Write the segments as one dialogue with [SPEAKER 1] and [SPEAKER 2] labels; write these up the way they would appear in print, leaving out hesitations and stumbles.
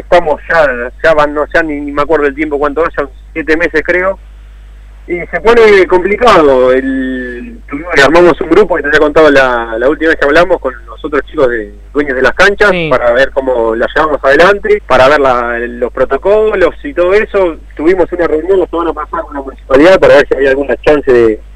[SPEAKER 1] estamos ya ni me acuerdo el tiempo cuánto va, ya 7 meses creo, y se pone complicado. Armamos un grupo que te había contado la última vez que hablamos con los otros chicos dueños de las canchas, sí, para ver cómo la llevamos adelante, para ver los protocolos y todo eso. Tuvimos una reunión la semana pasada con la municipalidad para ver si había alguna chance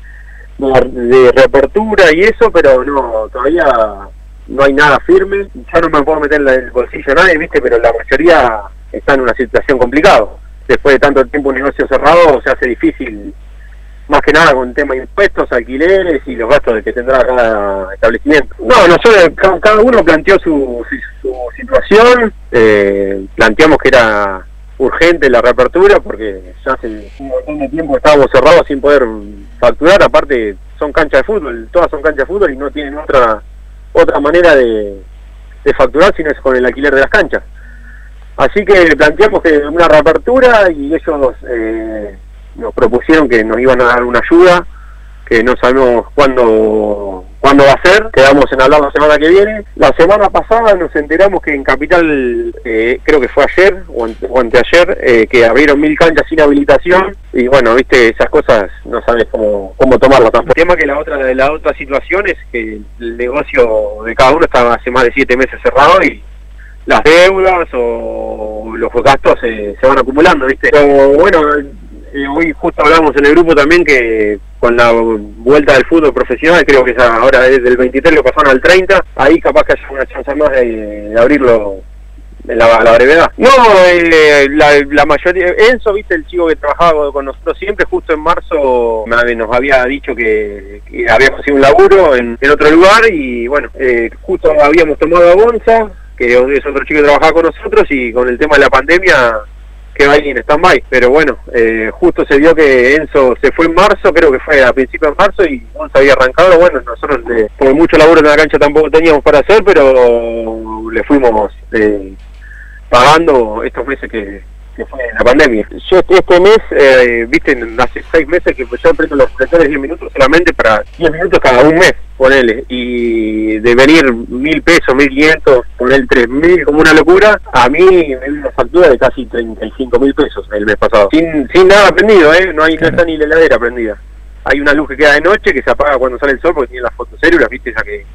[SPEAKER 1] de reapertura y eso, pero no, todavía no hay nada firme. Ya no me puedo meter en el bolsillo a nadie, ¿viste? Pero la mayoría está en una situación complicada. Después de tanto tiempo un negocio cerrado, se hace difícil, más que nada con el tema de impuestos, alquileres y los gastos que tendrá cada establecimiento. No, nosotros, cada uno planteó su situación, planteamos que era urgente la reapertura porque ya hace un montón de tiempo estábamos cerrados sin poder facturar. Aparte son canchas de fútbol, todas son canchas de fútbol y no tienen otra manera de facturar si no es con el alquiler de las canchas. Así que planteamos que una reapertura y ellos nos propusieron que nos iban a dar una ayuda, que no sabemos cuándo va a ser. Quedamos en hablar la semana que viene. La semana pasada nos enteramos que en Capital, creo que fue ayer o anteayer, que abrieron 1000 canchas sin habilitación. Y bueno, viste, esas cosas no sabes cómo tomarlas tampoco. El tema que la otra situación es que el negocio de cada uno está hace más de 7 meses cerrado y las deudas o los gastos se van acumulando, ¿viste? Pero bueno, hoy justo hablamos en el grupo también que con la vuelta del fútbol profesional, creo que ya ahora desde el 23 lo pasaron al 30, ahí capaz que haya una chance más de abrirlo en la brevedad. No, la mayoría, Enzo, ¿viste? El chico que trabajaba con nosotros siempre, justo en marzo nos había dicho que había conseguido un laburo en otro lugar y bueno, justo habíamos tomado a Gonza, que es otro chico que trabajaba con nosotros, y con el tema de la pandemia quedó ahí en stand-by. Pero bueno, justo se vio que Enzo se fue en marzo, creo que fue a principios de marzo, y Gonza había arrancado. Bueno, nosotros por mucho laburo en la cancha tampoco teníamos para hacer, pero le fuimos pagando estos meses que fue la pandemia. Yo este mes, viste, hace 6 meses que yo prendo los reflectores 10 minutos solamente para 10 minutos cada un mes, ponele, y de venir 1000 pesos, 1500, poner 3000 como una locura, a mí me dio una factura de casi 35.000 pesos el mes pasado. Sin nada prendido, no está ni la heladera prendida. Hay una luz que queda de noche que se apaga cuando sale el sol porque tiene las fotocélulas, viste, esa que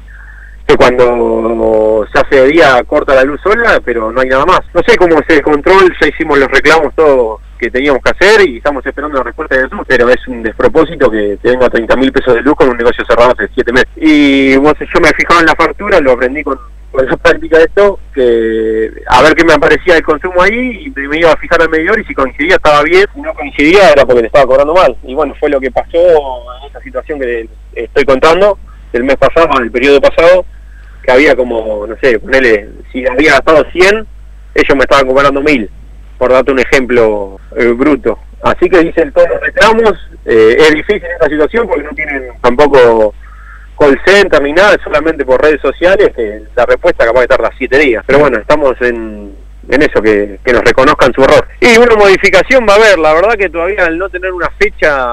[SPEAKER 1] cuando se hace de día corta la luz sola, pero no hay nada más. No sé cómo es el control, ya hicimos los reclamos todos que teníamos que hacer y estamos esperando la respuesta del sur, pero es un despropósito que te venga 30.000 pesos de luz con un negocio cerrado hace 7 meses. Y bueno, yo me fijaba en la factura, lo aprendí con la práctica de esto, que a ver qué me aparecía el consumo ahí, y me iba a fijar al medidor y si coincidía estaba bien, si no coincidía era porque le estaba cobrando mal. Y bueno, fue lo que pasó en esta situación que estoy contando, del mes pasado, el periodo pasado, que había como, no sé, ponele, si había gastado 100, ellos me estaban cobrando 1000, por darte un ejemplo bruto. Así que dicen todos los reclamos, es difícil esta situación porque no tienen tampoco call center ni nada, solamente por redes sociales, que la respuesta capaz de tardar 7 días. Pero bueno, estamos en eso, que nos reconozcan su error. Y una modificación va a haber, la verdad que todavía al no tener una fecha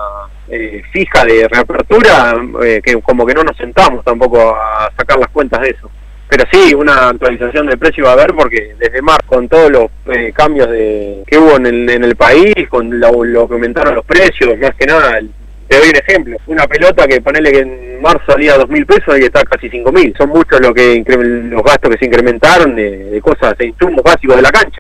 [SPEAKER 1] fija de reapertura, que como que no nos sentamos tampoco a sacar las cuentas de eso. Pero sí, una actualización de precio va a haber porque desde marzo, con todos los cambios que hubo en el país, con lo que aumentaron los precios, más que nada, te doy un ejemplo, una pelota que ponele que en marzo salía 2.000 pesos y está casi 5.000. Son muchos los gastos que se incrementaron de cosas, de insumos básicos de la cancha.